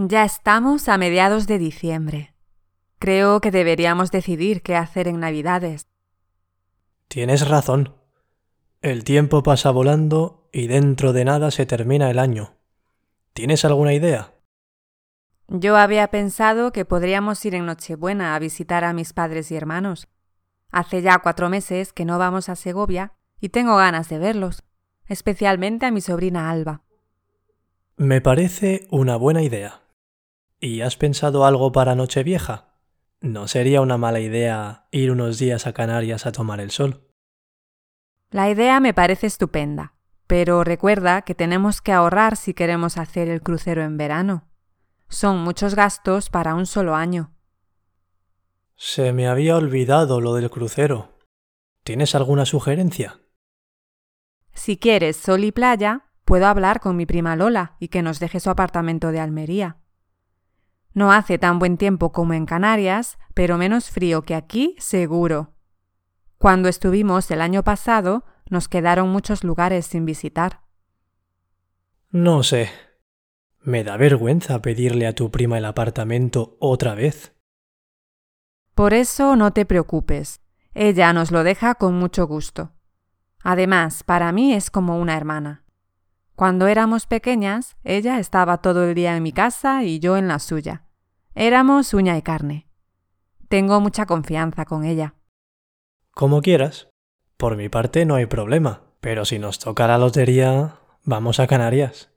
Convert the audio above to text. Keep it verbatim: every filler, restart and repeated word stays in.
Ya estamos a mediados de diciembre. Creo que deberíamos decidir qué hacer en Navidades. Tienes razón. El tiempo pasa volando y dentro de nada se termina el año. ¿Tienes alguna idea? Yo había pensado que podríamos ir en Nochebuena a visitar a mis padres y hermanos. Hace ya cuatro meses que no vamos a Segovia y tengo ganas de verlos, especialmente a mi sobrina Alba. Me parece una buena idea. ¿Y has pensado algo para Nochevieja? ¿No sería una mala idea ir unos días a Canarias a tomar el sol? La idea me parece estupenda, pero recuerda que tenemos que ahorrar si queremos hacer el crucero en verano. Son muchos gastos para un solo año. Se me había olvidado lo del crucero. ¿Tienes alguna sugerencia? Si quieres sol y playa, puedo hablar con mi prima Lola y que nos deje su apartamento de Almería. No hace tan buen tiempo como en Canarias, pero menos frío que aquí, seguro. Cuando estuvimos el año pasado, nos quedaron muchos lugares sin visitar. No sé. Me da vergüenza pedirle a tu prima el apartamento otra vez. Por eso no te preocupes. Ella nos lo deja con mucho gusto. Además, para mí es como una hermana. Cuando éramos pequeñas, ella estaba todo el día en mi casa y yo en la suya. Éramos uña y carne. Tengo mucha confianza con ella. Como quieras. Por mi parte no hay problema, pero si nos toca la lotería, vamos a Canarias.